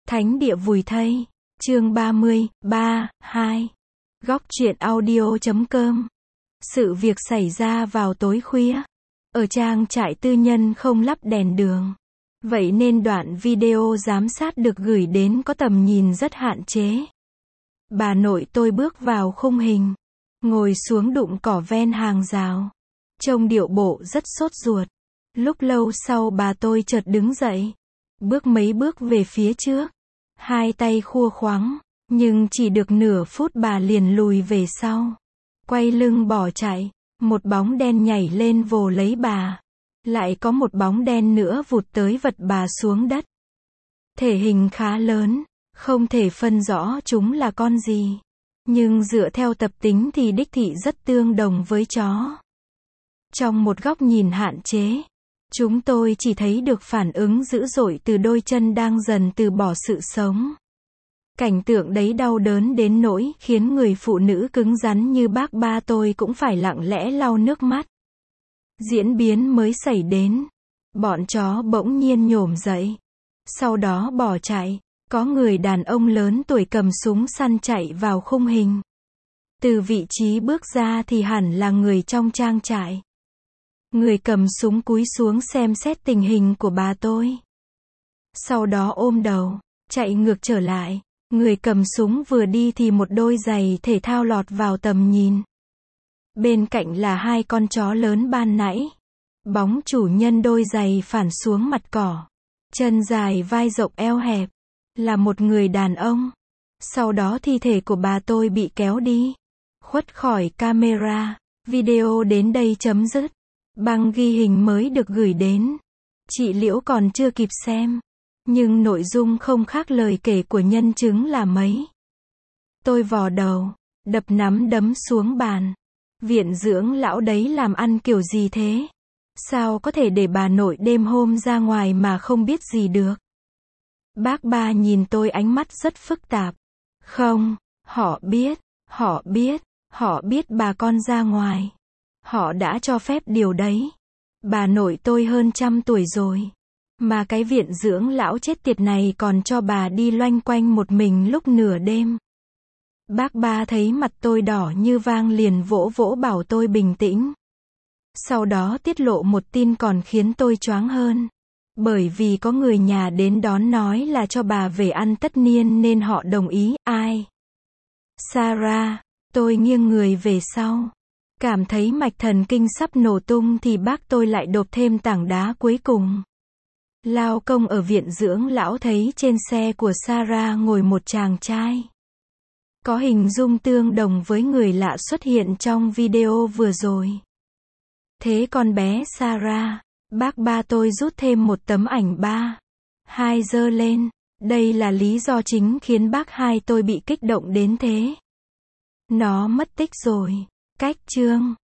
Thánh địa vùi thây. Chương 30, 2. Góc truyện audio.com. Sự việc xảy ra vào tối khuya. Ở trang trại tư nhân không lắp đèn đường. Vậy nên đoạn video giám sát được gửi đến có tầm nhìn rất hạn chế. Bà nội tôi bước vào khung hình. Ngồi xuống đụng cỏ ven hàng rào. Trông điệu bộ rất sốt ruột. Lúc lâu sau bà tôi chợt đứng dậy. Bước mấy bước về phía trước. Hai tay khua khoắng. Nhưng chỉ được nửa phút bà liền lùi về sau. Quay lưng bỏ chạy. Một bóng đen nhảy lên vồ lấy bà. Lại có một bóng đen nữa vụt tới vật bà xuống đất. Thể hình khá lớn. Không thể phân rõ chúng là con gì. Nhưng dựa theo tập tính thì đích thị rất tương đồng với chó. Trong một góc nhìn hạn chế, chúng tôi chỉ thấy được phản ứng dữ dội từ đôi chân đang dần từ bỏ sự sống. Cảnh tượng đấy đau đớn đến nỗi khiến người phụ nữ cứng rắn như bác ba tôi cũng phải lặng lẽ lau nước mắt. Diễn biến mới xảy đến. Bọn chó bỗng nhiên nhổm dậy. Sau đó bỏ chạy. Có người đàn ông lớn tuổi cầm súng săn chạy vào khung hình. Từ vị trí bước ra thì hẳn là người trong trang trại. Người cầm súng cúi xuống xem xét tình hình của bà tôi. Sau đó ôm đầu, chạy ngược trở lại. Người cầm súng vừa đi thì một đôi giày thể thao lọt vào tầm nhìn. Bên cạnh là hai con chó lớn ban nãy. Bóng chủ nhân đôi giày phản xuống mặt cỏ. Chân dài vai rộng eo hẹp. Là một người đàn ông. Sau đó thi thể của bà tôi bị kéo đi. Khuất khỏi camera. Video đến đây chấm dứt. Băng ghi hình mới được gửi đến. Chị Liễu còn chưa kịp xem. Nhưng nội dung không khác lời kể của nhân chứng là mấy. Tôi vò đầu. Đập nắm đấm xuống bàn. Viện dưỡng lão đấy làm ăn kiểu gì thế? Sao có thể để bà nội đêm hôm ra ngoài mà không biết gì được? Bác ba nhìn tôi ánh mắt rất phức tạp. Không, họ biết bà con ra ngoài. Họ đã cho phép điều đấy. Bà nội tôi hơn 100 tuổi rồi. Mà cái viện dưỡng lão chết tiệt này còn cho bà đi loanh quanh một mình lúc nửa đêm. Bác ba thấy mặt tôi đỏ như vang liền vỗ vỗ bảo tôi bình tĩnh. Sau đó tiết lộ một tin còn khiến tôi choáng hơn. Bởi vì có người nhà đến đón nói là cho bà về ăn tất niên nên họ đồng ý. Ai? Sarah. Tôi nghiêng người về sau. Cảm thấy mạch thần kinh sắp nổ tung thì bác tôi lại độp thêm tảng đá cuối cùng. Lao công ở viện dưỡng lão thấy trên xe của Sarah ngồi một chàng trai. Có hình dung tương đồng với người lạ xuất hiện trong video vừa rồi. Thế con bé Sarah, bác ba tôi rút thêm một tấm ảnh 2 giơ lên. Đây là lý do chính khiến bác hai tôi bị kích động đến thế. Nó mất tích rồi. Cách chương